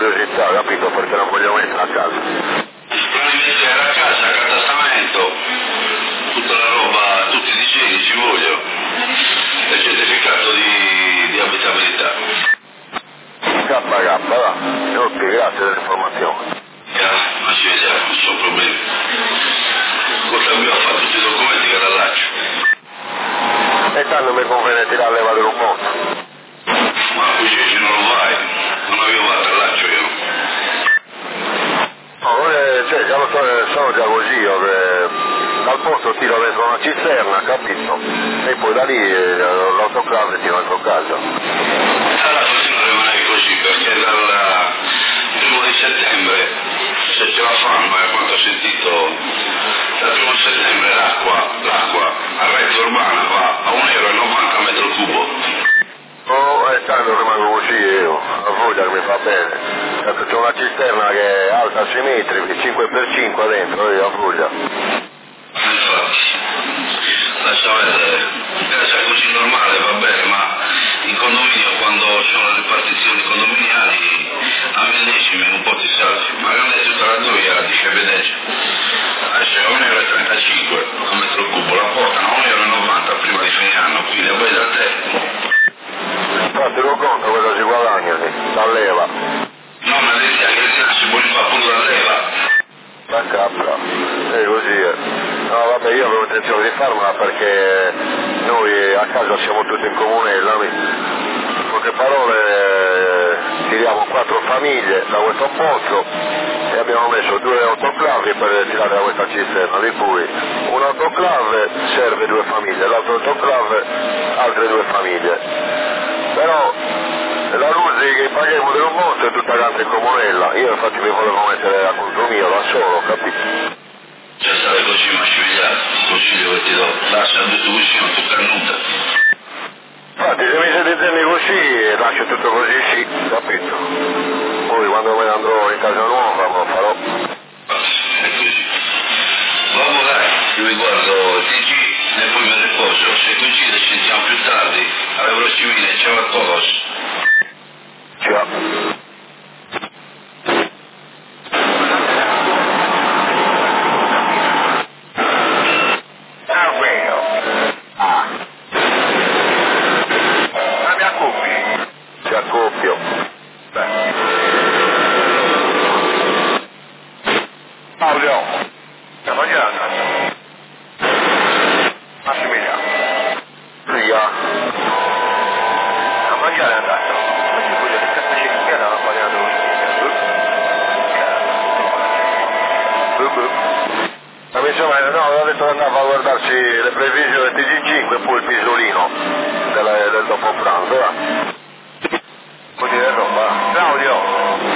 curiosità, capito? Perché non voglio mettere a casa. Prima di mettere a casa, accatastamento, tutta la roba, tutti i disegni, ci voglio, e il certificato di abitabilità. KK, va. Ok, grazie dell'informazione. Ma ci vediamo, non sono problemi. Cosa abbiamo fatto tutti i documenti che l'allaccio? E tanto mi conviene tirare leva del mondo. Ma qui se non lo vai, non avevo fatto allaccio io. No, cioè, già lo sono già così, io dal posto tiro dentro una cisterna, capito? E poi da lì l'autoclave tiro dentro casa. Allora continua a rimanere così, perché dal 1 settembre, se ce la fanno, a quanto ho sentito, dal 1 settembre l'acqua a rete urbana va a €1,90 a metro cubo. Oh, tanto rimango così io, la voglia che mi fa bene. Tanto c'è una cisterna che è alta 6 metri, 5x5 dentro, io la voglia. Infatti, lascia vedere, casa così normale va bene, ma in condominio quando sono le ripartizioni condominiali a millesimi un po' ti salvi, ma non è tutta la gioia di vedere. Adesso è €1,35 a metro cubo, la portano a €1,90 prima di fine anno, quindi la vuoi da te. Infatti lo conto cosa si guadagna lì, da leva. No, ma l'idea che si vuole fare pure la leva. La capra, è così. No vabbè, io avevo intenzione di farmela perché noi a casa siamo tutti in comunella, in poche parole tiriamo 4 famiglie da questo pozzo e abbiamo messo 2 autoclavi per tirare da questa cisterna, di cui un autoclave serve 2 famiglie, l'altro autoclave altre 2 famiglie. Però la luce che paghiamo dello monte è tutta quanta in comunella, io infatti mi volevo mettere a conto mio da solo, capito? C'è stare così, ma ci vediamo, consiglio che ti do, lascia tutto così, non tocca nulla. Infatti se mi siete interni così lascio tutto così sì, capito? Poi quando me ne andrò in casa nuova lo farò. È così. Vabbè dai, io mi guardo TG e poi mi riposo, se coincide ci sentiamo più tardi, alla prossima, ciao a todos. Ciao. Si accoppio. Claudio, la mangiata. Massimiliano. Via. La mangiata è andata. Ma ci voglio che cazzo ci chiede la mangiata la missione, no, aveva detto che andava a guardarsi le previsioni del TG5 e poi il pisolino del dopo pranzo, va? Vuol dire roba. Claudio!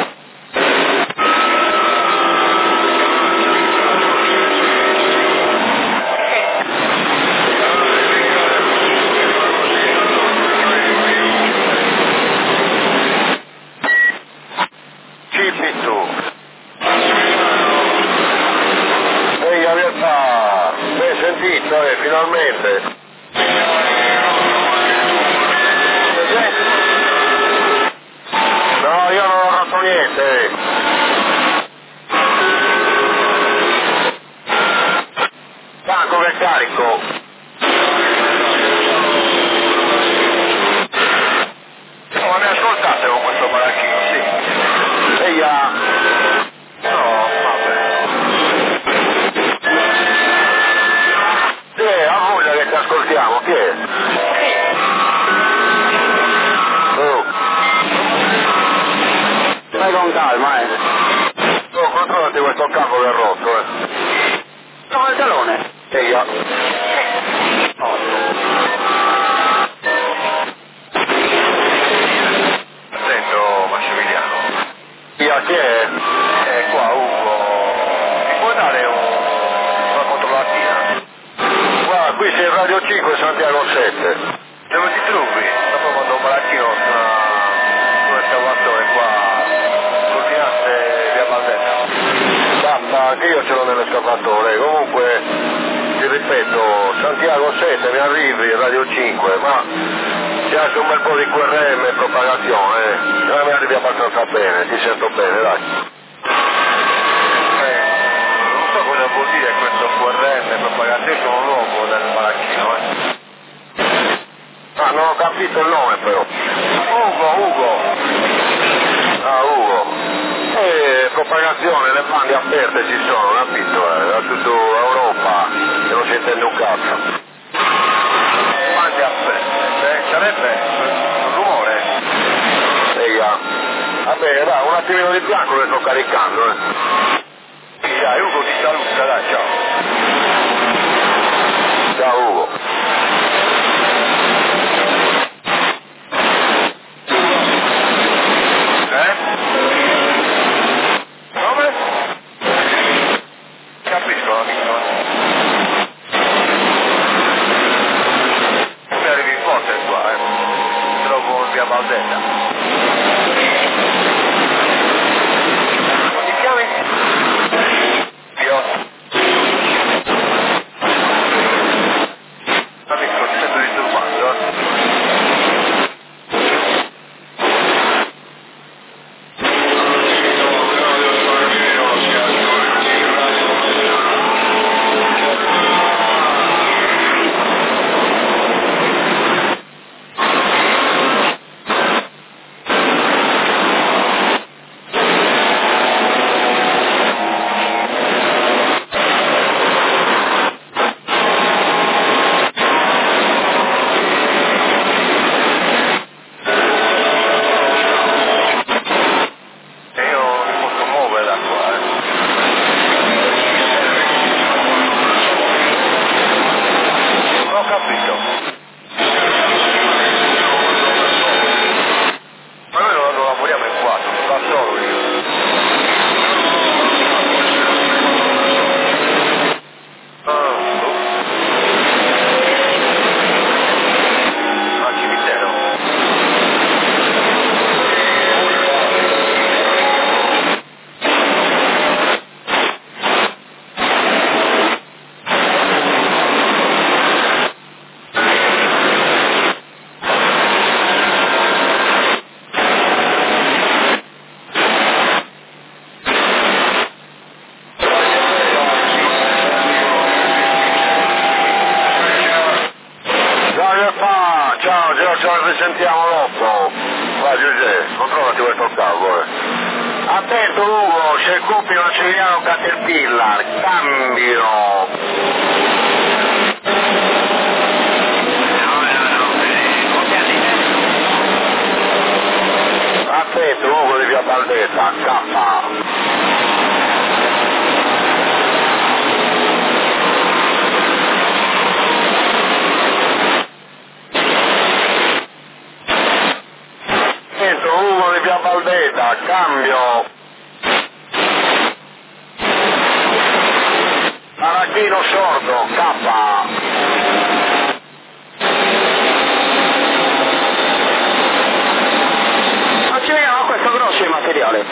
Cipito! Ehi, Avietta! Mi hai sentito, finalmente! No, io non ho fatto niente! Tanto che carico! No, ma mi ascoltate con questo baracchino, sì? Ehi, no, vabbè. Sì, a voglia che ti ascoltiamo, chi è? Oh. Vai con calma, Oh, controllati questo capo che è rotto, No, il talone. Ehi, Sento, Massimiliano. Chi è? Qua, Ugo. Mi puoi dare una controllatina? Guarda, qui sei in Radio 5 Santiago 7. Dove ti trovi? Dopo mando un baracchino su un escavatore qua, coordinate via Valdetta. Ma anche io ce l'ho nell'escavatore, comunque ti ripeto, Santiago 7 mi arrivi, Radio 5, ma C'è anche un bel po' di QRM e propagazione, mi arrivi abbastanza bene, ti sento bene, dai. Non so cosa vuol dire questo QRM, propagazione, sono nuovo del maracchino, Ah, non ho capito il nome però. Ugo. Ah, Ugo. Propagazione, le bande aperte ci sono, capito? Da tutta Europa, che non si intende un cazzo. Bande aperte, sarebbe un rumore. Vabbè, dai, un attimino di bianco che sto caricando, Dai, Ugo ti saluta, dai, ciao. Ciao Ugo. Come? Capisco, amico. Mi arrivi forte qua, trovo via Valdetta. Come ti chiami? Io. Amico, ti sento disturbando. Ci risentiamo dopo. Vai Giuseppe, controllati questo cavo. Attento Ugo, c'è il cuppio accegliano Caterpillar, cambio. Attento Ugo di via Valdetta, K. Ugo di via Valdetta, cambio. Maracchino sordo, K. Ma ci vediamo, questo grosso il materiale.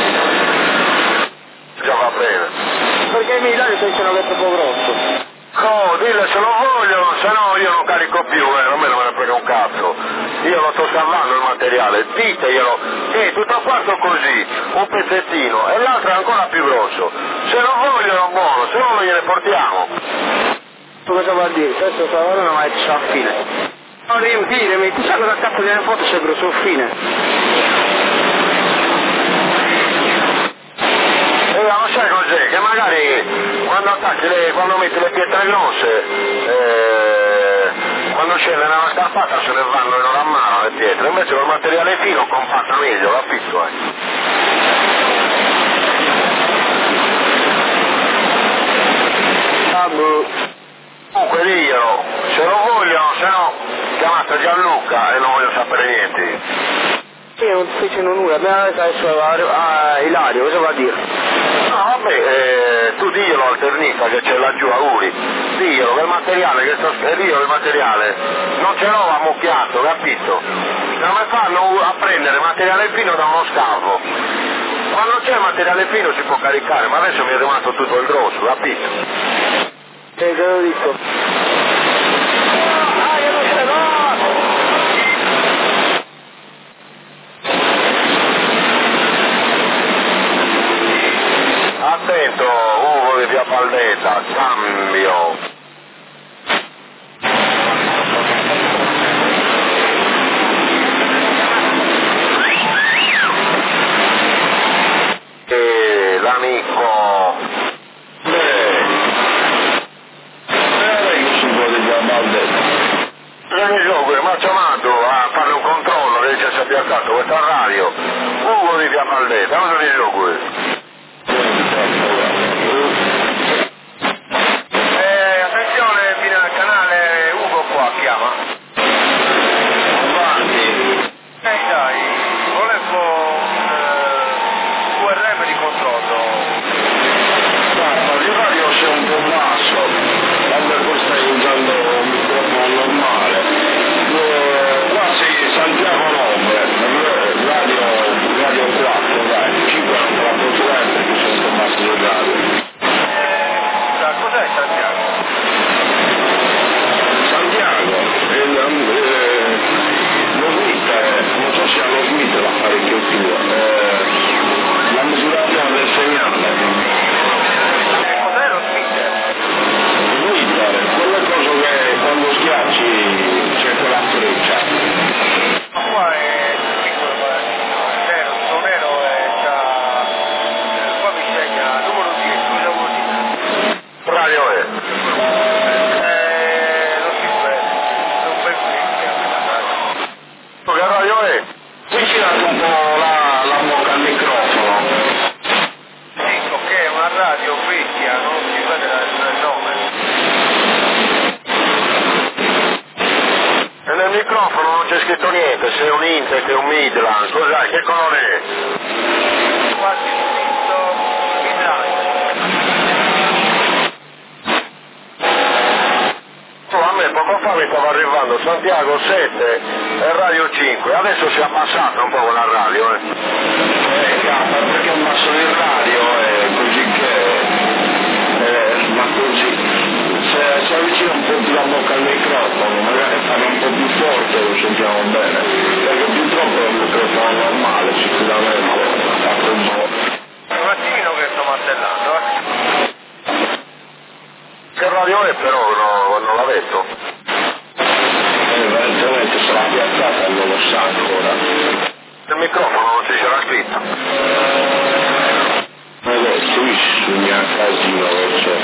Già va bene. Perché i militari pensano che è troppo grosso. No, dille se lo vogliono, se no io non carico più, a me non me ne frega un cazzo. Io lo sto salvando il materiale, diteglielo, tutto quanto così, un pezzettino, e l'altro è ancora più grosso. Se lo vogliono buono, se no non gliene portiamo. Cosa vuol dire? Questo lavoro non è a fine. Non riempire, tu sai cosa cazzo viene fuori se è grosso a fine? Ma sai cos'è? Che magari quando metti le pietre grosse, quando scende nella scarpata se ne vanno in una mano le pietre, invece col materiale fino compatta meglio, capito? Comunque diglielo, se lo vogliono, se no chiamate Gianluca e non voglio sapere niente. Io non fecero nulla, abbiamo detto adesso a Ilario, cosa va a dire? No, vabbè, tu diglielo al ternista che c'è laggiù a Uri, diglielo che il materiale che sto scrivendo, il materiale non ce l'ho ammucchiato, capito? Non mi fanno a prendere materiale fino da uno scavo. Quando c'è materiale fino si può caricare, ma adesso mi è rimasto tutto il grosso, capito? Te lo dico. accanto questa radio, Ugo di Via Maldetta, cosa dice qui? Attenzione, viene al canale Ugo qua, chiama. Avanti. Dai, volevo un QRM di controllo. Guarda, di radio c'è un po' basso, quando tu stai usando un microfono normale. Qua sì, Santiago 9, radio 4, dai, 50 potente che sono un po' basso del radio. Cos'è Santiago? Santiago, lo Smith, non so se ha lo Smith l'apparecchio tuo, la misurazione del segnale. Cos'è lo speaker? Quelle cose che quando schiacci c'è quella freccia. Ma qua è piccolo nero, tutto nero e c'ha... qua mi segna numero 10, scusa vuol dire. Radio è? Lo speaker, non per Che radio è? Avvicinate un po' la bocca al microfono. dico che è una radio vecchia, non si vede il nome. E nel microfono non c'è scritto niente, se è un Intec, è un Midland, cos'è? Che colore è? Quasi scritto Midland. A me poco fa mi stava arrivando Santiago 7 e Radio 5, adesso si è abbassata un po' quella radio, perché ho abbasso il radio così che ma così se si avvicina un po' più la bocca al microfono, magari parla un po' più forte lo sentiamo bene, perché purtroppo è un microfono normale, sicuramente fatto un po'. Un attimino che sto martellando, Che radio è però non l'ha detto? Evidentemente sarà piazzata e non lo sa ancora. Il microfono non ci c'era scritto. Adesso mi ha casino che c'è.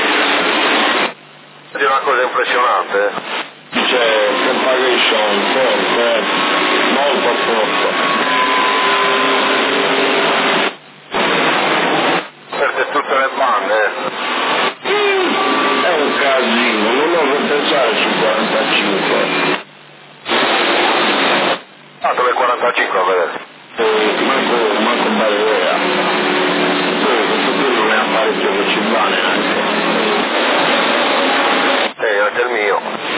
È una cosa impressionante. C'è propagation forte, molto forte. Perde tutte le bande. È un casino, non ho da pensare su 45. Ah, dove 45 a vedere? Manco bella idea. Questo qui non è apparecchio che ci va neanche. Anche il mio.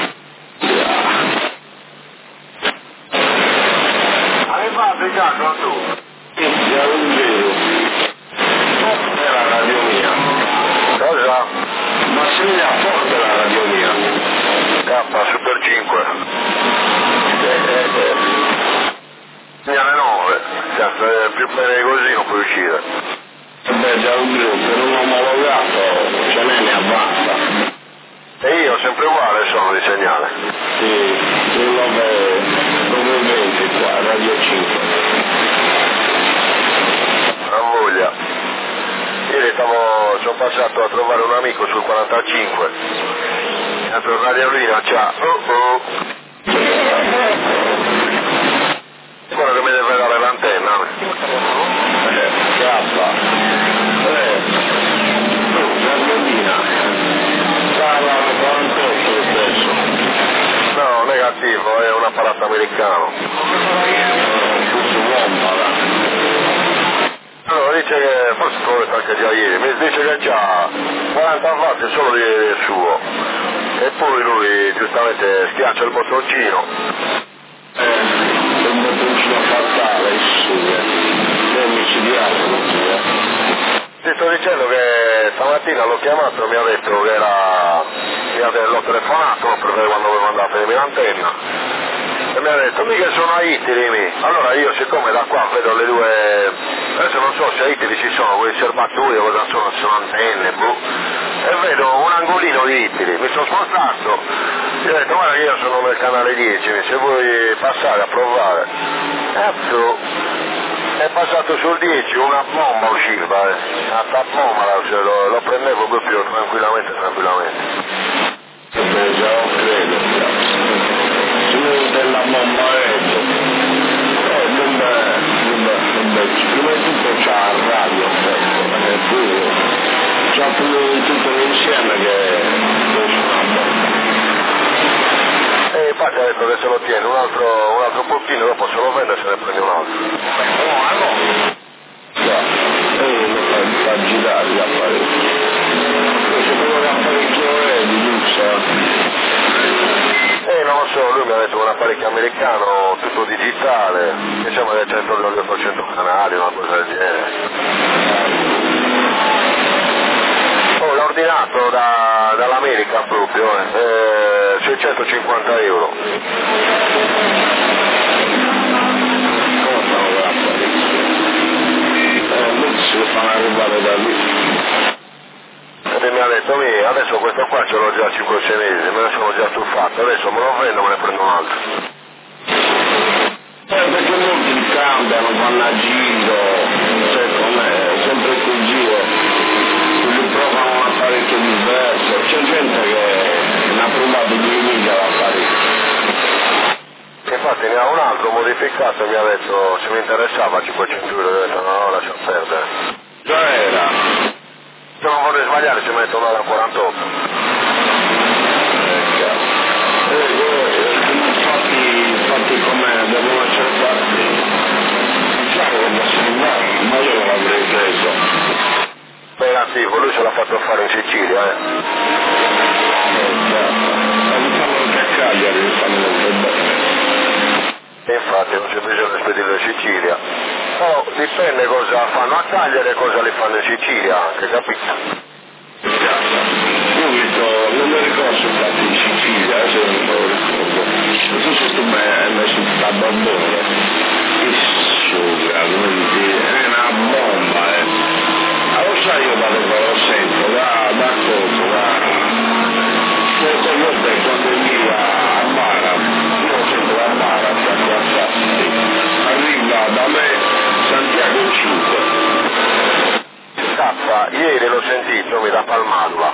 Hai fatto già con tu? Sì, è un giro. È la radio mia. Cosa? Ma segna forte la radio mia. K Super 5. Segnale 9. Cazzo, è più bene di così non puoi uscire. Beh, già un gruppo, non ho omologato, ce n'è ne abbassa. E io sempre uguale sono di segnale. Sì, il 920 qua, radio 5. A voglia. Ieri sono passato a trovare un amico sul 45. A tornare a Rina, ciao. Quello che mi deve dare l'antenna. Chiappa. Giardina. Stava 48 lo stesso. No, negativo, è un apparato americano. Questo uomo, allora dice che, forse te l'ho detto anche già ieri, mi dice che c'ha 40 watt solo di suo e poi lui giustamente schiaccia il bottoncino. Il bottoncino fatale, è micidiale. Ti sto dicendo che stamattina l'ho chiamato e mi ha detto che l'ho telefonato per vedere quando avevo mandato l'antenna. E mi ha detto, mica sono a Itali. Allora io siccome da qua vedo le due, adesso non so se a Itali ci sono quei serbatoi o cosa sono antenne, e vedo un angolino di Itali, mi sono spostato, gli ho detto guarda che io sono nel canale 10, se vuoi passare a provare. Cazzo, è passato sul 10, una bomba usciva, una bomba, lo prendevo proprio tranquillamente. Già lo credo, della bomba infatti ha detto che se lo tiene un altro pochino, dopo se lo vende e se ne prende un altro. Lo fa girare l'apparecchio. C'è proprio l'apparecchio di lusso. Non lo so, lui mi ha detto un apparecchio americano, tutto digitale, che siamo del 100 canali, una cosa del genere. Oh, l'ha ordinato dall'America proprio, 650 euro. Si lo fanno arrivare da lì. E mi ha detto, adesso questo qua ce l'ho già 5-6 mesi, me ne sono già stufato, adesso me lo vendo e me ne prendo un altro. Perché molti cambiano, vanno a giro, cioè come sempre quel giro, quindi provano un apparecchio diverso, c'è gente che ne ha provato 2000 l'apparecchio. Infatti ne ha un altro modificato e mi ha detto se mi interessava 500 euro, ho detto no, lascia perdere. Già era. Se non vorrei sbagliare ci metto un'ora 48. Infatti come devono essere fatti, diciamo che possono andare, ma io non l'avrei preso. Negativo, lui se l'ha fatto fare in Sicilia, Ma mi fanno anche a Cagliari, mi fanno molto bene. E infatti non c'è bisogno di spedirlo in Sicilia. Oh, dipende cosa fanno a Cagliari e cosa li fanno in Sicilia anche, capito? Io ho visto, non mi ricordo se infatti in Sicilia, se non me lo ricordo, non so se tu mi hai messo il tabardone, che suga, è una bomba, Allora sai io da dove lo sento, da cosa, quante volte quando io a Mara, io lo sento a Mara, arriva da me Santiago 5. Tappa, ieri l'ho sentito, mi da Palmadula.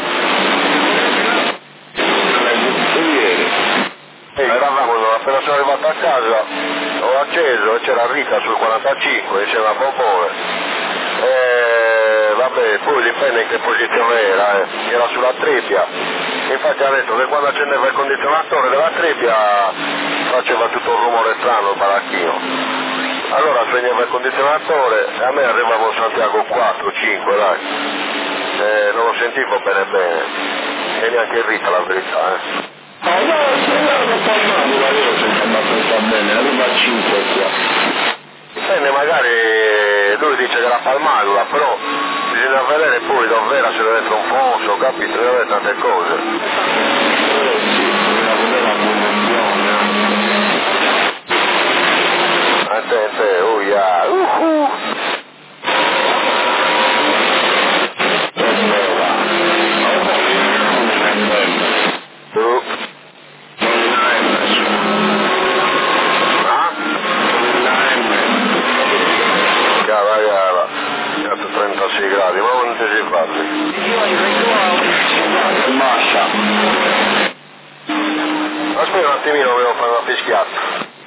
Ieri? Eravamo, appena sono arrivato a casa, ho acceso e c'era Rita sul 45 insieme a Bobone. Vabbè, poi dipende in che posizione era sulla trebbia. Infatti ha detto che quando accendeva il condizionatore della trebbia faceva tutto un rumore strano il baracchino. Allora spegneva il condizionatore e a me arrivava un Santiago 4, 5, dai. Non lo sentivo bene. E neanche Rita la verità, No, non parlavo, io lo sento abbastanza bene, arriva a 5 qua. Dipende, magari lui dice che era Palmadula, però bisogna vedere poi dov'era, se deve essere un fosso, capito, deve avere tante cose. Sì, bisogna vedere la promozione. Attente, uia, Cavagara, 36 gradi, ma non ti si parli. Mascia. Aspetta un attimino, devo fare una fischiata.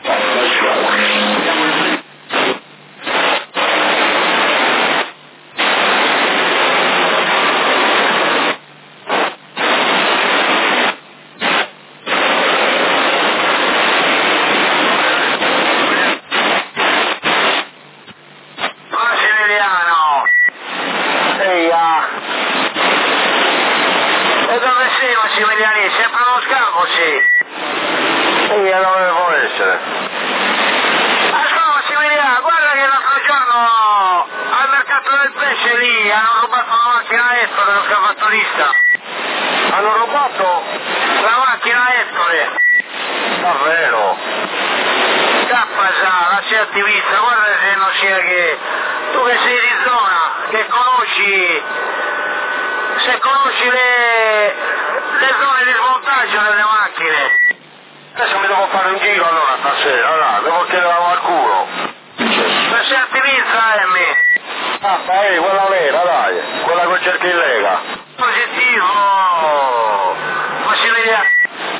Hanno rubato la macchina Ettore. Davvero? Scappa già, lasci attivista, guarda se non sia che tu che sei di zona, che conosci, se conosci le zone di smontaggio delle macchine. Adesso mi devo fare un giro allora stasera, allora, devo chiedere a qualcuno. Se sei attivista, Emmy. Quella vera, dai, quella che cerchi in Lega. Positivo, Massimiliano.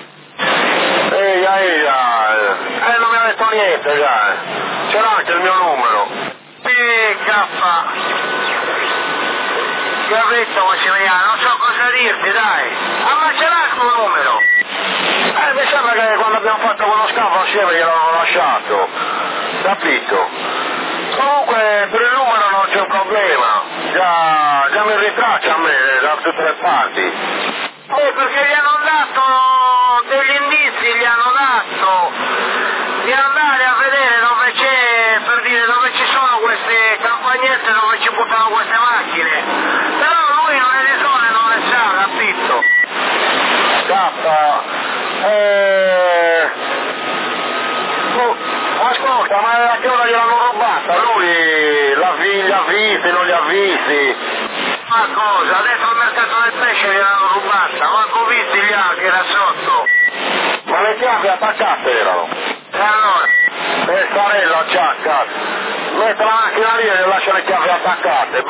Non mi ha detto niente, già. C'era anche il mio numero. Cappa. Che ha detto Massimiliano, non so cosa dirti, dai. Ma ce l'ha il tuo numero. Mi sembra che quando abbiamo fatto quello scavo assieme gliel'hanno lasciato, capito? Comunque per il numero non c'è un problema, già mi ritraccia a me da tutte le parti. Perché gli hanno dato degli indizi, gli hanno dato di andare a vedere dove c'è, per dire dove ci sono queste campagnette dove ci buttano queste macchine, però lui non è di zona e non le sa, capito? Ascolta, ma a che ora gliel'hanno rubata? Lui li ha visti, non li ha visti? Ma cosa? Adesso al mercato del pesce gliel'hanno rubata, manco visti gli altri era sotto. Ma le chiavi attaccate erano? E allora? E Sarello acciacca, mette la macchina lì e lascia le chiavi attaccate,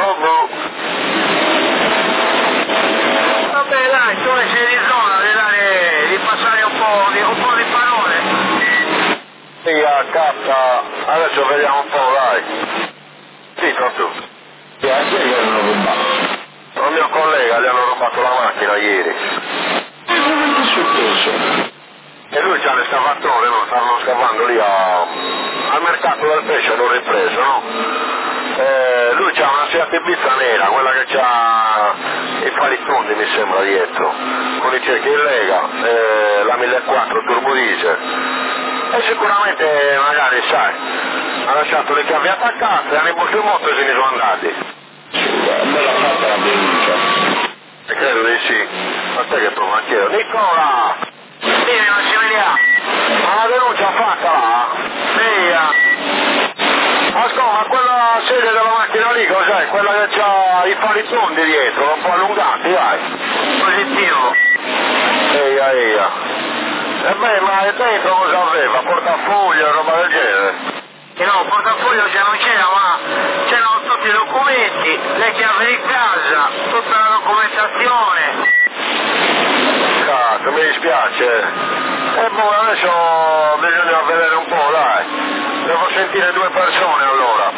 Vabbè dai, tu sei di zona, di passare un po' di parole. Sì, cazzo, adesso vediamo un po', dai. Sì, sono tu. E a chi gli hanno rubato? Un mio collega gli hanno rubato la macchina ieri. E come è successo? E lui c'ha le scavatore, no? Stavano scavando lì al mercato del pesce, l'ho ripreso, no? Lui c'ha una Seat Ibiza nera, quella che c'ha i palittondi mi sembra dietro, con i cerchi in lega, la 1400 turbo diesel. E sicuramente magari sai, ha lasciato le chiavi attaccate, hanno imposto il moto e se ne sono andati. Me l'ha fatta la denuncia. E credo di sì. Ma te che prova chiedo? Nicola! Vieni, non ci vediamo. Ma la denuncia fatta là? Sì. Ascolta, ma quella sede della macchina lì cos'è? Quella che c'ha i fari tondi dietro, un po' allungati, dai. Positivo. Eia. E beh, ma dentro cosa aveva? Portafoglio e roba del genere? No, portafoglio già non c'era, ma c'erano tutti i documenti, le chiavi di casa, tutta la documentazione. Cazzo, mi dispiace. E boh, adesso bisogna vedere un po', dai. Devo sentire due persone allora.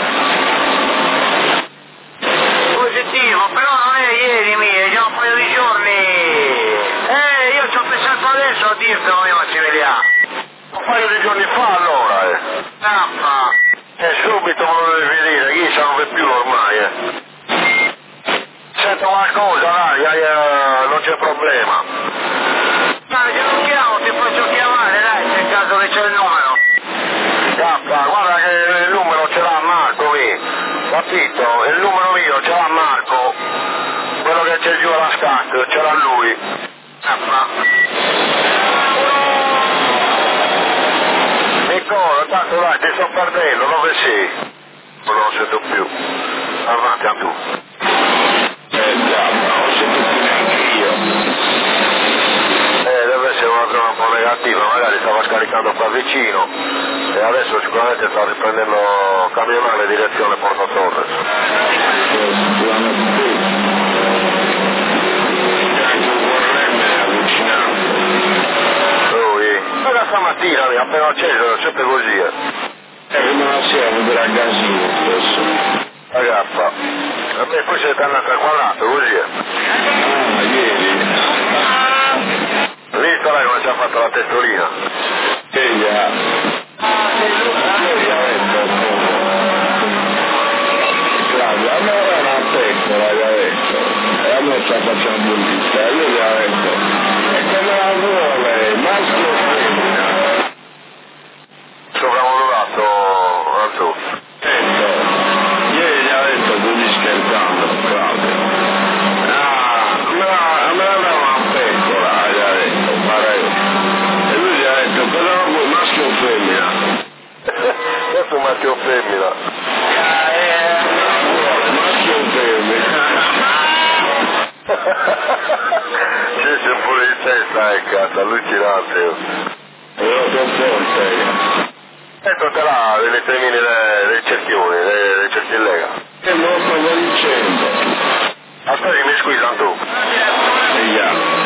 Positivo, però non è ieri mia, già un paio di giorni. Io ci ho pensato adesso a dirtelo, io ci vediamo. Un paio di giorni fa allora, Tappa. E subito me lo devi dire, chi se non vede più ormai, Sento qualcosa, dai, non c'è problema. Dai, io non chiamo, ti faccio chiamare, dai, nel caso che c'è il numero. Tappa, guarda che il numero ce l'ha Marco qui, capito? Il numero mio ce l'ha Marco, quello che c'è giù alla scacca, ce l'ha lui. Nicola, tanto dai, ti sto perdendo, dove sei? Non lo sento più. Avanti a tu. Già, ma non sento più neanche io. Deve essere una zona un po' negativa, magari stava scaricando qua vicino e adesso sicuramente sta riprendendo camionale direzione Porto Torres. Da stamattina mi ha appena acceso, è sempre così, Non assieme per il gasino stesso. Ragazza, a me poi siete andati al quadrato, così, Ieri. Visto lei come ci ha fatto la testolina? Claudio, a me era una pecora, gli ha detto. E a me sta facendo un vista, io gli ha detto. E come la vuole, maschio o femmina? Sovramodulato, Anzu. Ieri gli ha detto così scherzando, Claudio. A me era una pecora, gli ha detto, parecchio. E lui gli ha detto, cosa vuoi, maschio o femmina? Questo è un maschio o femmina. Maschio o femmina? Sì, c'è pure in testa, cazzo, allucinante. Io sono forte. Ecco te là, le termini dei cerchioni, dei cerchi in lega. Che non lo stavo dicendo. Aspetti, mi scusa tu. Yeah.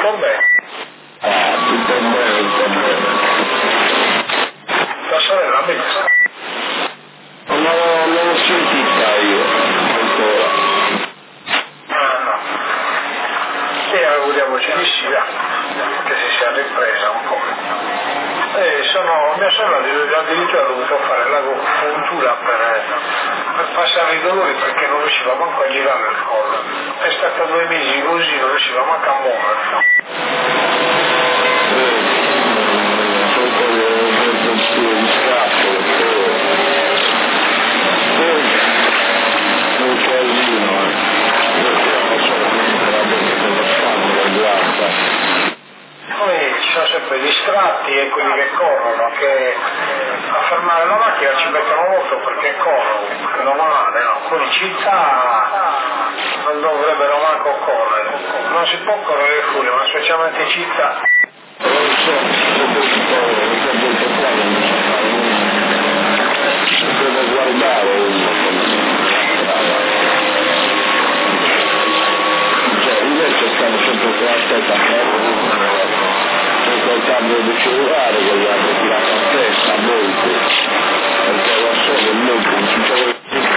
tutto bene? Tutto bene. Tua sorella benissimo? Non l'ho sentita io ancora. No. E auguriamoci di sì, che si sia ripresa un po'. Mia sorella addirittura ha dovuto fare la puntura per passare i dolori perché non riusciva manco a girare il collo. È stata 2 mesi così, non riusciva manco a muovere. Poi ci sono sempre gli distratti e quelli che corrono, che a fermare la macchina ci mettono molto perché corrono, perché non male, no? Quelli in città non dovrebbero manco correre, non si può correre fuori, ma specialmente in città. Devo guardare invece stanno sempre con la testa con il cambio di cellulare che gli hanno tirato a testa a molti perché lo so che molti non ci sono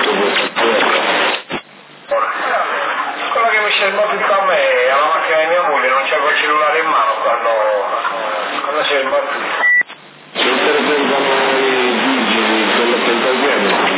quello che mi sembra più a me alla macchina di mia moglie non c'aveva il cellulare in mano quando si è sbattuto. se intervengono i vigili quello che interviene con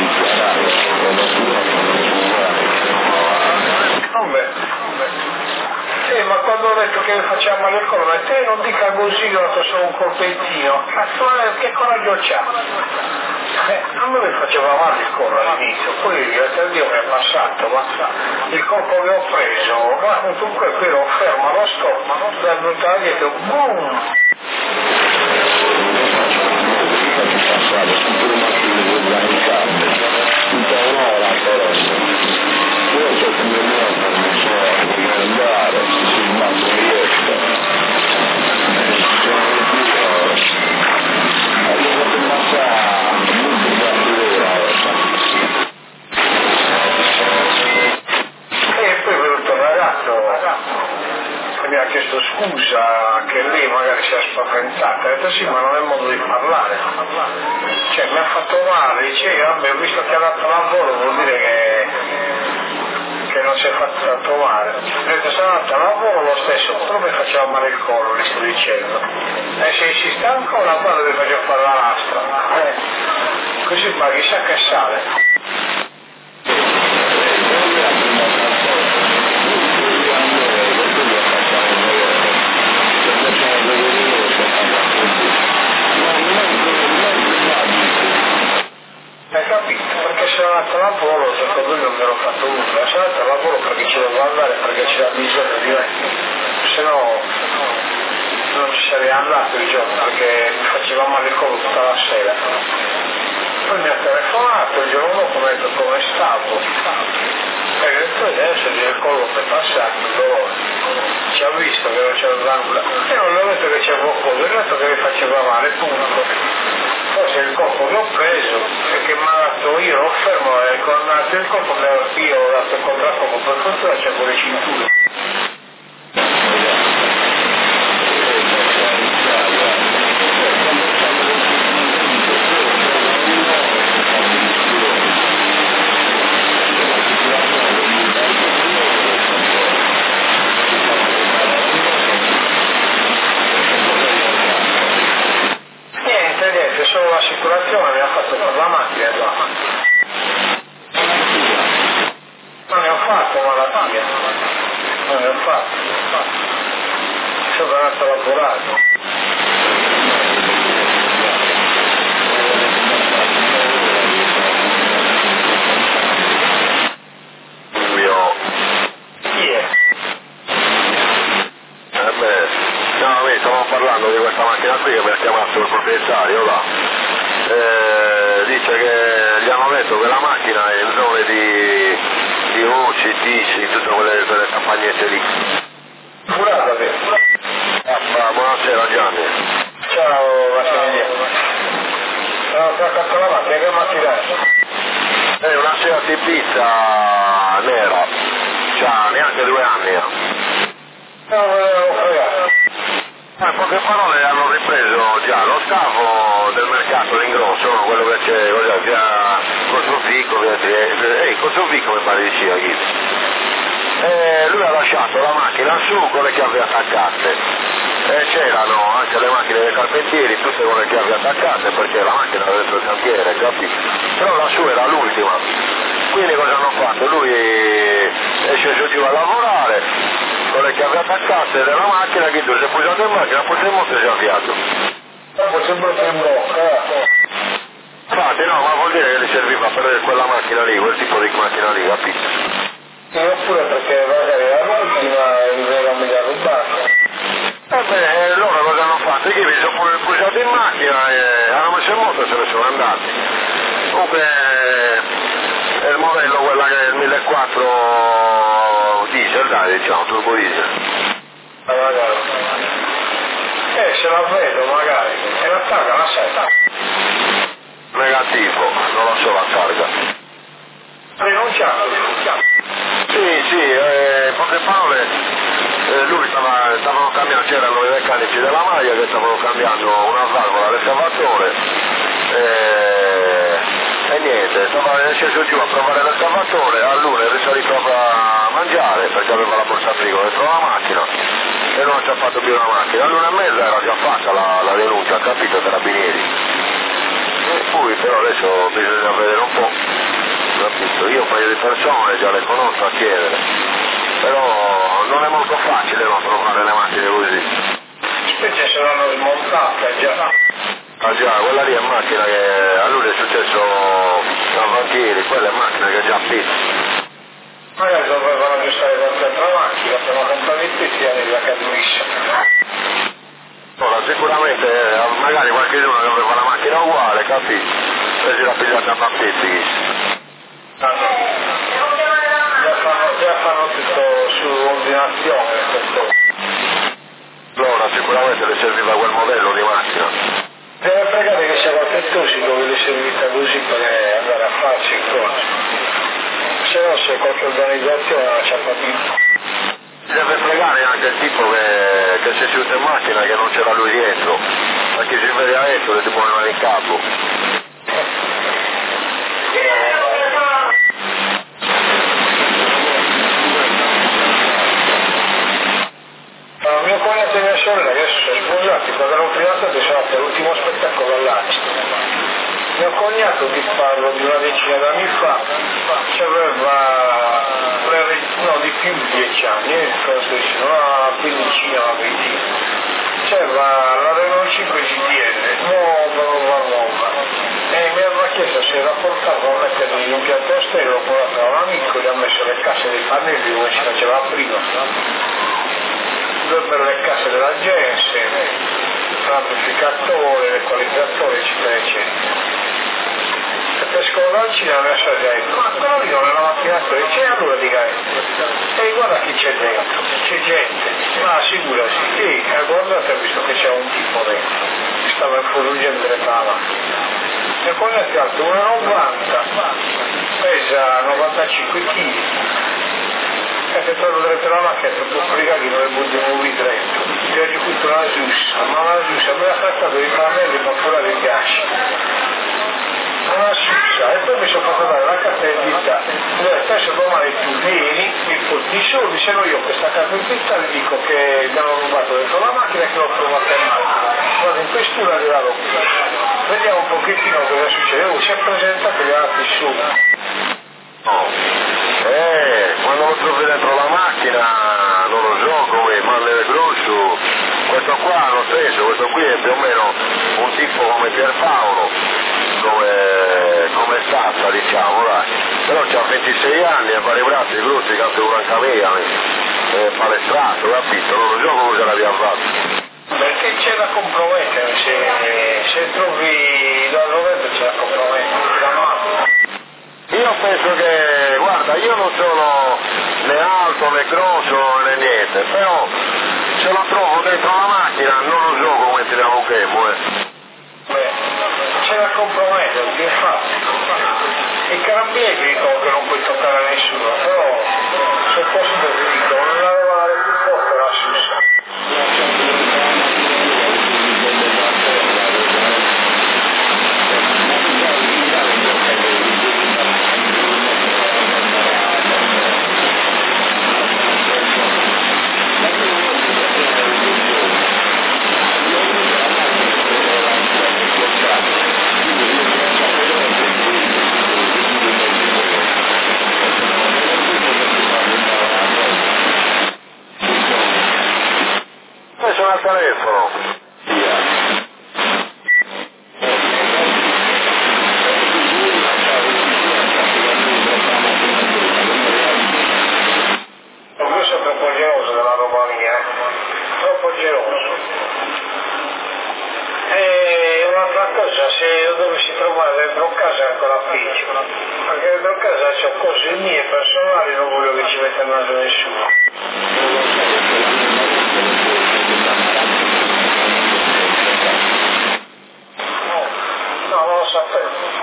ma quando ho detto che faceva male il collo, te non dica così, ho dato solo un colpettino, che coraggio c'ha? A me mi faceva male il collo all'inizio, poi grazie a Dio mi è passato, ma il colpo che ho preso, ma comunque qui ero fermo allo stop, ma non da buttare dietro, boom! tutta un'ora però io so come muovermi, non so come andare, si sbatte in riesco allora che passa molto l'ora e poi è venuto un ragazzo che mi ha chiesto scusa che lei magari si è spaventata, ha detto sì ma non è modo di parlare, cioè mi ha fatto male, dice vabbè ho visto che ha dato lavoro vuol dire che non si è fatto tanto male, ho detto sono andato a lavoro lo stesso, però mi faceva male il collo, gli sto dicendo, e se si sta ancora quando vi faccio fare la lastra, così ma chissà che sale. Hai capito? Perché sono andato a lavoro, secondo me non mi ero fatto nulla, sono andato a lavoro perché ci devo andare, perché c'era bisogno di me, se no non ci sarei andato il giorno perché mi faceva male il collo tutta la sera. Poi mi ha telefonato, il giorno dopo mi ha detto come stavo, e ho detto adesso il collo per passare, il dolore, ci ha visto che non c'era nulla, e non le ho detto che c'era qualcosa, ho detto che mi faceva male, punto. Forse il colpo che ho preso e che mi ha dato io lo fermo e con il colpo che io ho dato il contraccolpo per fortuna c'è con le cinture. Niente, solo l'assicurazione mi ha fatto per la macchina qua. Non ne ho fatto malattia, non ne ho fatto. Sono andato a lavorare. Stavamo parlando di questa macchina qui che mi ha chiamato il proprietario là, dice che gli hanno detto che la macchina è in zone di voci, dici, tutte quelle campagnette lì. Curate. Buonasera Gianni. Ciao Massimiliano. Sono attaccato alla macchina, che macchina è? È una Seat Ibiza nera, c'ha neanche 2 anni. No, volevo fregare. In poche parole hanno ripreso già lo scafo del mercato d'ingrosso, no? Quello che c'è via Cosofico, Cosofico mi pare di sia lì. Lui ha lasciato la macchina su con le chiavi attaccate. C'erano anche le macchine dei carpentieri, tutte con le chiavi attaccate perché la macchina era dentro il cantiere, capito? Però la sua era l'ultima. Quindi cosa hanno fatto? Lui è sceso giù a lavorare con le chiavi attaccate della macchina, che si è pusciato in macchina, poi si è molto si è avviato. Dopo sempre in bocca. Infatti no, ma vuol dire che gli serviva per quella macchina lì, quel tipo di macchina lì, capito? Oppure perché magari era l'ultima e era meglio rubata. Loro cosa hanno fatto? Io mi sono pure pusciato in macchina e hanno messo in moto e se ne sono andati. Comunque è il modello quella che è il 1400 diesel, dai, diciamo, turbo diesel. Magari. Se la vedo magari, e la targa la sai. Negativo, non lo so la targa. Rinunciato. Sì, poche parole, lui stavano cambiando, c'erano i meccanici della maglia che stavano cambiando una valvola del salvatore e niente, è sceso giù a provare il salvatore, a lui è risalito a mangiare perché aveva la borsa frigo dentro la macchina e non ci ha fatto più la macchina, all'1:30 era già fatta la denuncia, capito, carabinieri. E poi però adesso bisogna vedere un po', capito, io un paio di persone già le conosco a chiedere, però non è molto facile no, trovare le macchine così. Specie se l'hanno smontata già. Ah già, quella lì è macchina che a lui è successo avantieri, quella è macchina che è già pizza. Magari dovevano aggiustare qualche macchina, per non comprare i pezzi e la cadurisce. Ora sicuramente magari qualcuno che aveva la macchina uguale, capito? E si era pigliata a pezzi. Già fanno tutto su ordinazione questo. Allora sicuramente le serviva quel modello di macchina. Deve pregare che sia qualche tosico che le servita così per andare a farci il corso. Se no c'è qualche organizzazione non c'ha capito. Deve pregare anche il tipo che si è seduto in macchina che non c'era lui dietro, perché si vede dietro e ti pongono in capo. Mio cognato e mia sorella che adesso sono sposati, quando erano fidanzati sono andati all'ultimo spettacolo all'Aci. Mio cognato, ti parlo di una decina d'anni fa, aveva di più di 10 anni, una quindicina, una ventina. C'era la Renault 5 GTL, nuova. E mi aveva chiesto se era portato a mettere l'impianto estero, l'ho portato a un amico, gli ha messo le casse dei pannelli come si faceva prima. Due per le casse della Gens, l'amplificatore, l'equalizzatore, eccetera. Per scordarci la mia sorella ha detto, ma quello lì non è una macchinetta, dice allora dica, e guarda chi c'è dentro, c'è gente, ma figurati, sì, guardate, ha visto che c'è un tipo dentro, che stava infurgendo le macchine. E poi è alto 1,90, pesa 95 kg, e se trovo dentro la macchina è troppo fregato che non le buttiamo qui dentro, ti ho tutto la giusta, ma la giusta mi ha trattato i pannelli per curare il gas. Una succia, e poi mi sono fatto dare la carta d'identità. Adesso domani tu vieni, mi porti i soldi, se no io questa carta d'identità gli dico che mi hanno rubato dentro la macchina e che l'ho trovata in macchina. Guarda, in questura arrivavo qui. Vediamo un pochettino cosa succede. Si è presentato gli altri su. Quando lo trovi dentro la macchina, non lo so come, Malle Grosso, questo qua lo stesso, questo qui è più o meno un tipo come Pierpaolo, come Stazza diciamo, dai. Però c'ha 26 anni, ha vari bracci grossi, cazzo una camilla, palestrato, capito? Non lo so come se l'aveva fatto. Perché c'è da compromettere, se trovi da rovente c'è da compromettere, da mano. Io penso che, guarda, io non sono né alto né grosso né niente, però se lo trovo dentro la macchina non lo so come ti devo c'è da compromettere, infatti. I carabinieri dicono che non puoi toccare a nessuno, però se posso ti dico, non la levare più forte la sussa. chiama al telefono. Io sono troppo geloso della roba mia, troppo geloso. E un'altra cosa, se io dovessi trovare dentro casa è ancora peggio, perché dentro casa c'ho cose mie personali, non voglio che ci metta il naso nessuno. No, non lo sapevo.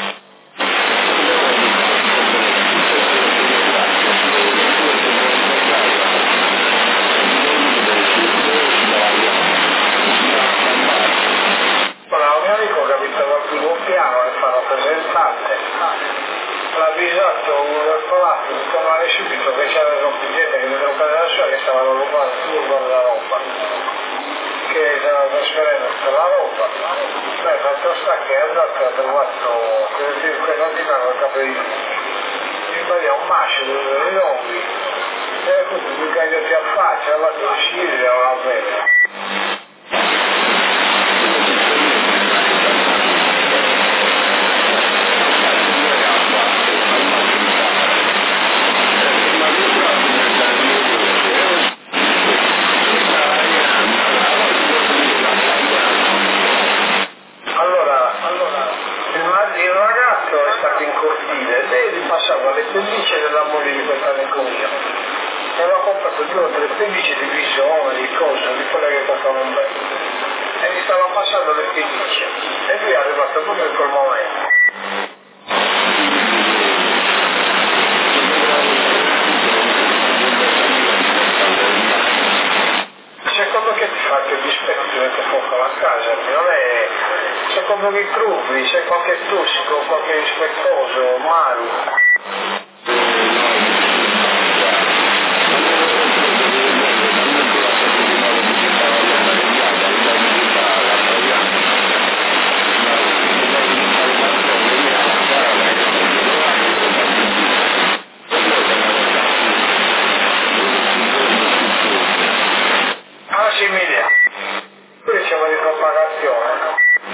L'ha avvisato un palazzo di tornare subito che c'era gente che dentro casa sua che stavano rubando la roba, che stavano trasferendo tutta la roba. Beh, fatto sta che è andato e ha trovato quel dinaro al capo di sbagliare un mascio dei nomi e tutti due cagliati a faccia, ha fatto uscire a bene. Le pellicce della moglie di questa amico mio e aveva comprato 2 o 3 pellicce di visione, di cose, di quelle che costano bene e mi stavano passando le pellicce e lui è arrivato proprio in quel momento. Secondo che ti fa che dispetto ti mette fuoco alla casa? Non è... Secondo che truffi, c'è qualche tossico, qualche rispettoso, Maru. Qui siamo di propagazione.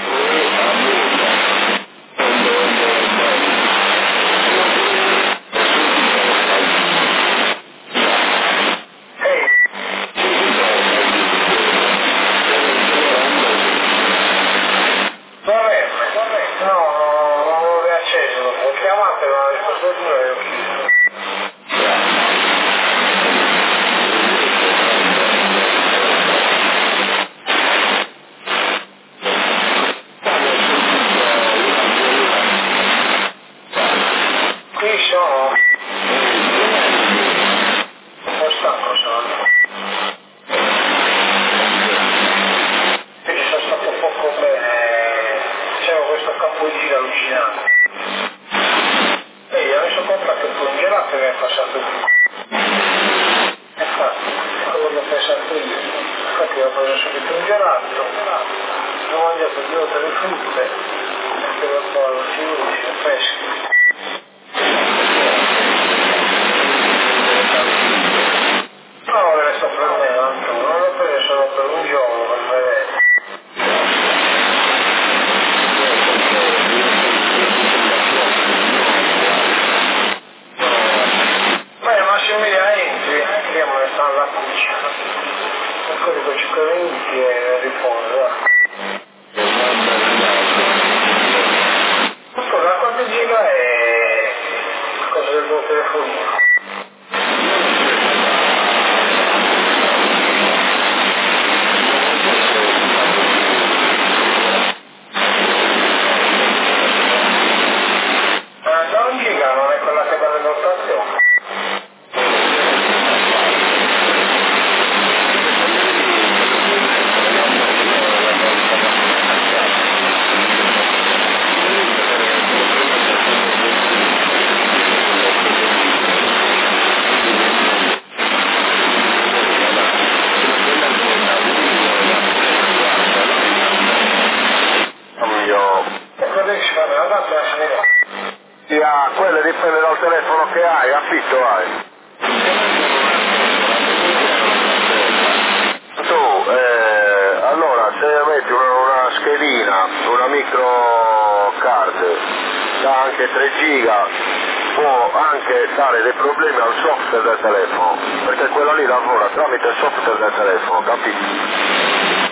Infatti ho preso subito un gelato, ho mangiato 2 o 3 frutte, e poi ci unisce, freschi. No, me ne sto prendendo, non l'ho preso solo per un giorno, per vedere. Beh, Massimiliano entri, andiamo a stare alla cucina. Quello che ci correnti e riposa. Da quanto gira è cosa del tuo telefonino? Da un giga non è quella che dà le notazioni? Quelle dipende dal telefono che hai, affitto hai. Tu, metti una schedina, una micro card da anche 3 giga, può anche dare dei problemi al software del telefono, perché quella lì lavora tramite il software del telefono, capito?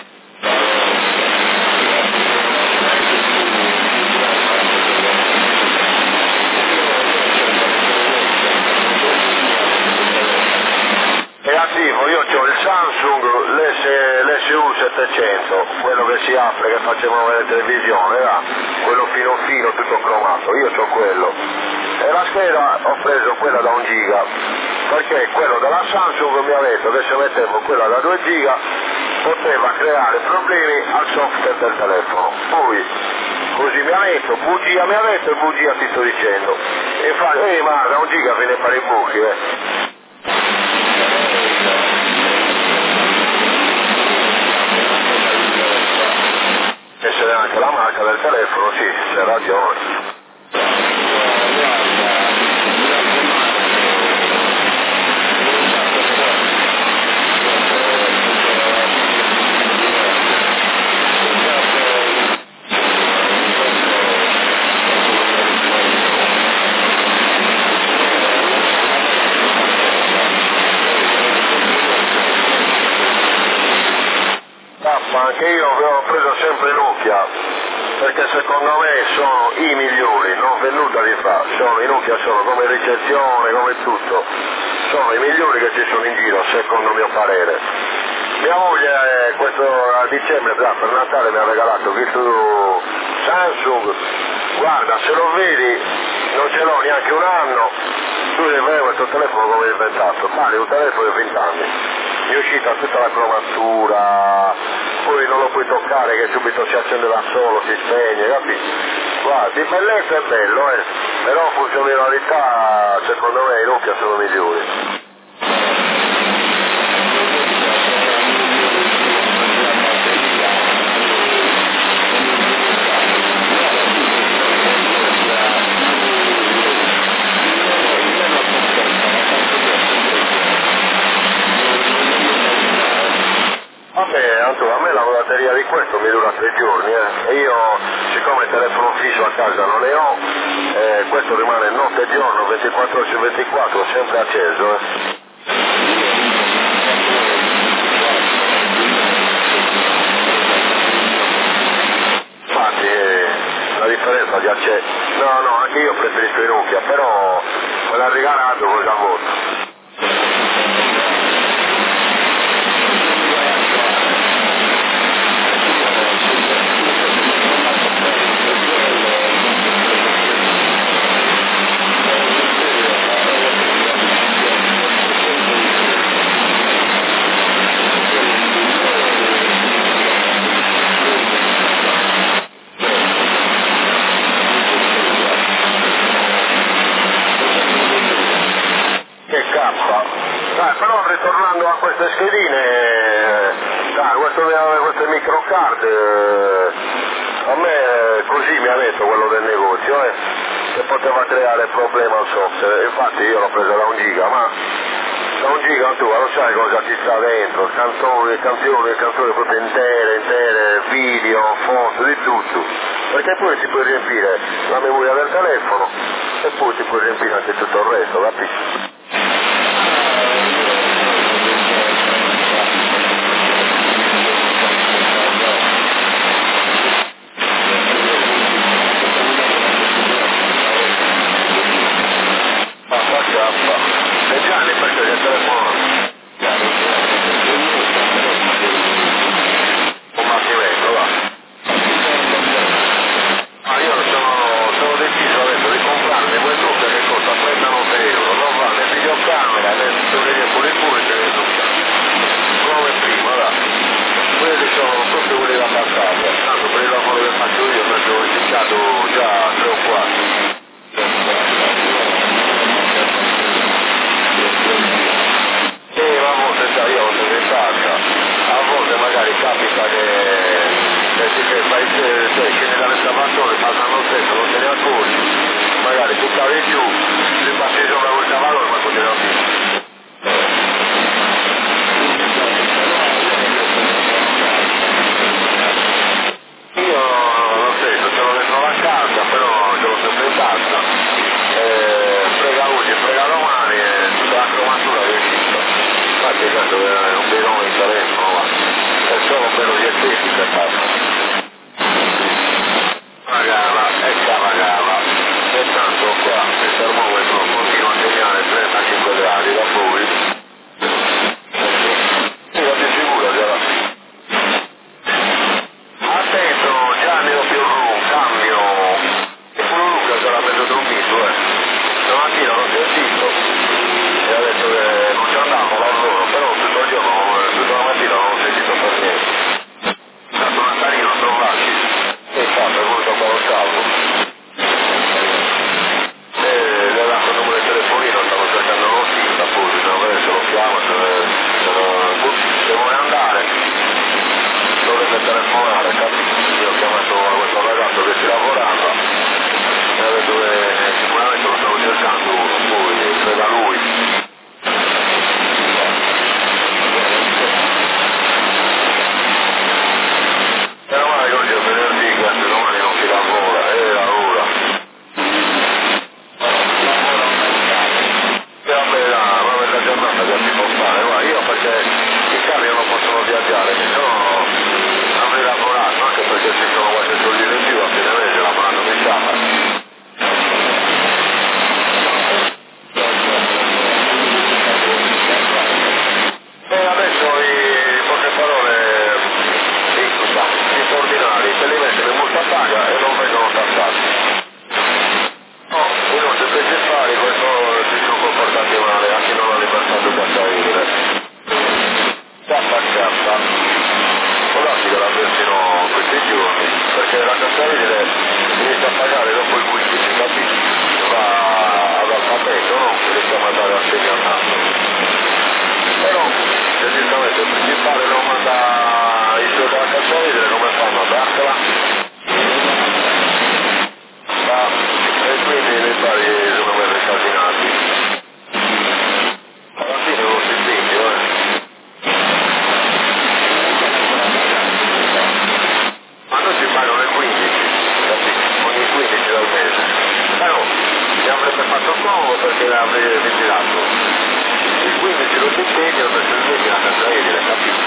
È attivo, io ho il Samsung, l'SU 700, quello che si apre, che facevamo vedere televisione, quello fino fino, tutto cromato, io ho quello. E la scheda ho preso quella da 1 giga, perché quello della Samsung mi ha detto che se mettevo quella da 2 giga poteva creare problemi al software del telefono. Poi, così mi ha detto, bugia mi ha detto e bugia ti sto dicendo. E infatti, ma da 1 giga viene a fare i buchi, Essere anche la marca del telefono, sì, c'è ragione. Anche io ho preso sempre Nokia, perché secondo me sono i migliori, non per nulla di fa, i Nokia sono come ricezione, come tutto, sono i migliori che ci sono in giro, secondo mio parere. Mia moglie a dicembre per Natale mi ha regalato questo Samsung, guarda se lo vedi non ce l'ho neanche un anno, tu devi vedere questo telefono come è inventato, vale un telefono di 20 anni, mi è uscita tutta la cromatura, poi non lo puoi toccare che subito si accende da solo, si spegne, capisci? Guarda, di bellezza è bello, però funzionalità secondo me i Nokia sono migliori. Vabbè, a me la batteria di questo mi dura 3 giorni, e io, siccome il telefono fisso a casa non ne ho, questo rimane notte e giorno, 24 ore su 24, sempre acceso, Infatti, la differenza di acceso, no, anche io preferisco i Nokia, però me l'ha regalato con la volta. Però ritornando a queste schedine, queste microcard, a me così mi ha detto quello del negozio, che poteva creare problema al software, infatti io l'ho preso da 1 giga, ma da 1 giga tu lo sai cosa ci sta dentro, canzoni proprio intere, video, foto, di tutto, perché poi ti puoi riempire la memoria del telefono e poi ti puoi riempire anche tutto il resto, capisci? che passa. Pagava e pagava, e tanto qua il termometro continua a segnare 35 gradi da fuori. Io ti sicuro che era. Attento, Gianni o più cambio. E pure Luca sarà mezzo dormito, Stamattina l'ho sentito e ha detto che non ci andavamo da loro, però tutto il giorno, tutta la mattina non ho sentito per niente. Tanto Natalino a trovarci. E infatti è venuto qua lo salvo. E le ha dato il numero di telefonino, stavo cercando l'otista, poi adesso lo chiamo, se vuole andare dovete telefonare, capito? Io ho chiamato a questo ragazzo che ci lavorava e ha detto che sicuramente lo stavo cercando uno, poi se da lui. Meno male che oggi è venerdì, quando domani non si lavora, lavora. E vabbè, la mezza giornata che si può fare, ma io perché i carri non possono viaggiare, se no avrei lavorato, anche perché ci sono qualche soldino in più a fine mese, la mano mi chiama. E adesso in poche parole i ordinari se li mettono in multa paga e non vengono tassati. No, inoltre per fare questo si sono comportati male a chi non ha libertà di cacciavite. Tappa a cassa. Può darsi che la persino questi giorni, perché la cacciavite inizia a pagare dopo il 15, capito? Va ad alfabeto, no? Inizia a mandare a segni al naso. Però, se giustamente il principale non manda i suoi della cacciavite, come fanno a darsela? E quindi i pari sono ben ricasinati. Alla fine non si spinge, Ma noi ci pagano il 15, capito? Ogni 15 dal mese. Però mi avrebbe fatto comodo perché l'avrei vigilato. Il 15 lo si impegna e il 20 la cacciavite, capito?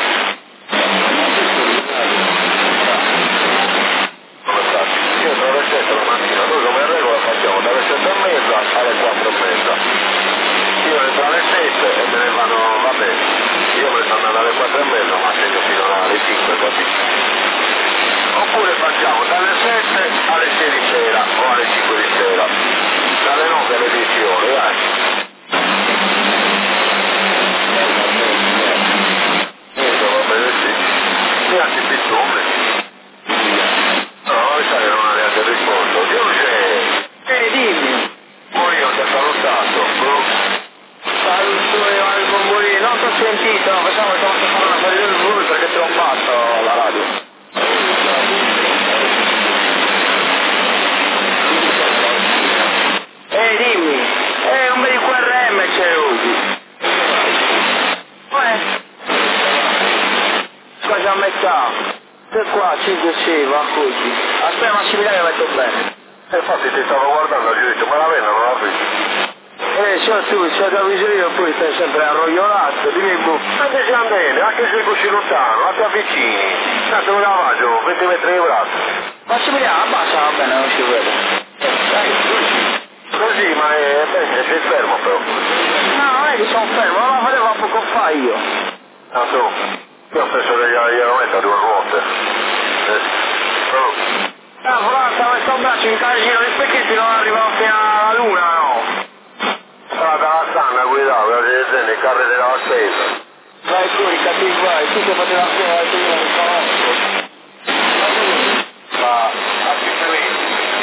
Io sono alle 7 la mattina, noi come regola facciamo dalle 7:30 alle 4:30. Io entro alle 7 e me ne vanno, vabbè, io me ne sto andando alle 4:30 ma segno fino alle 5, capito? Oppure facciamo dalle 7 alle 6 di sera o alle 5 di sera, dalle 9 alle 10 ore, dai. Va bene, sì. Neanche più somme. No, mi sa che non ha neanche risposto. Giuseppe! Dimmi. Io ti ho salutato. Saluto io al bombolino. Non ti ho sentito, facciamo che stiamo facendo una farina del volo perché te l'ho fatto la radio. Dimmi. Un bel QRM c'è oggi. Cosa a metà? E qua 5 6 va così. Aspetta Massimiliano che metto bene. Infatti ti stavo guardando e ho detto, ma la vena non la vedi? Se tu ci avviso io poi stai sempre arrogliolato, dimmi boh. Anche se andene, anche se così lontano, ti avvicini. Tanto un lavaggio, 20 metri di braccio. Massimiliano, abbassa, va bene, non si vede. Così, ma è bene, sei fermo però. No, non è che sono fermo, non la facevo poco fa io. Tanto, io penso che glielo metta a 2 ruote. Forza, questo braccio in casino di specchietti non arrivano fino alla luna, no? Dalla stanna guidavo, nei carri della spesa. Vai tu, ricatti guai, tu che facevi la fine della tua non conosco. Ma, assolutamente.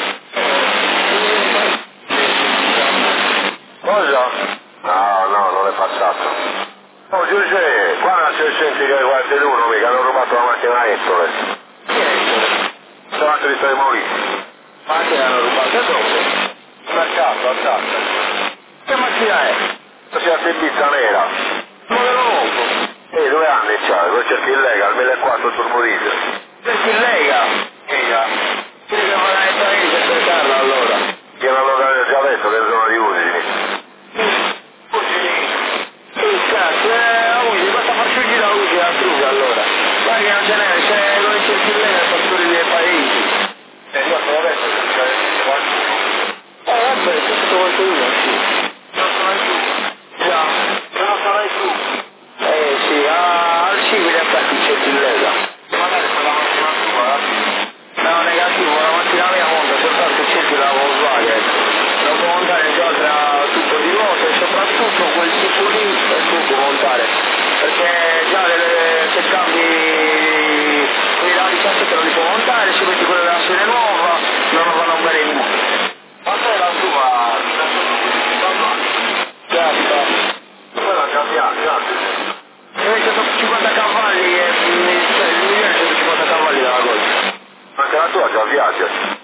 Cosa? No, non è passato. Oh Giuseppe, qua non si sente che qualcuno mica hanno rubato la macchina a Ettore. Chi è Ettore? Davanti di Maurizio. Macchina hanno rubato dove? Mercato, a casa. Che macchina è? Si è pizza nera. Non lo conosco. 2 anni c'ha, poi cerchi il Lega, al 1400 turbo diesel. Perché Lega? Quindi devo andare a Torino per cercarla allora. Che l'hanno già detto che è zona di Usini. Che cazzo, Usi, basta far fuggire da Usi a Truga allora. Guarda che non ce n'è, c'è già viaggia.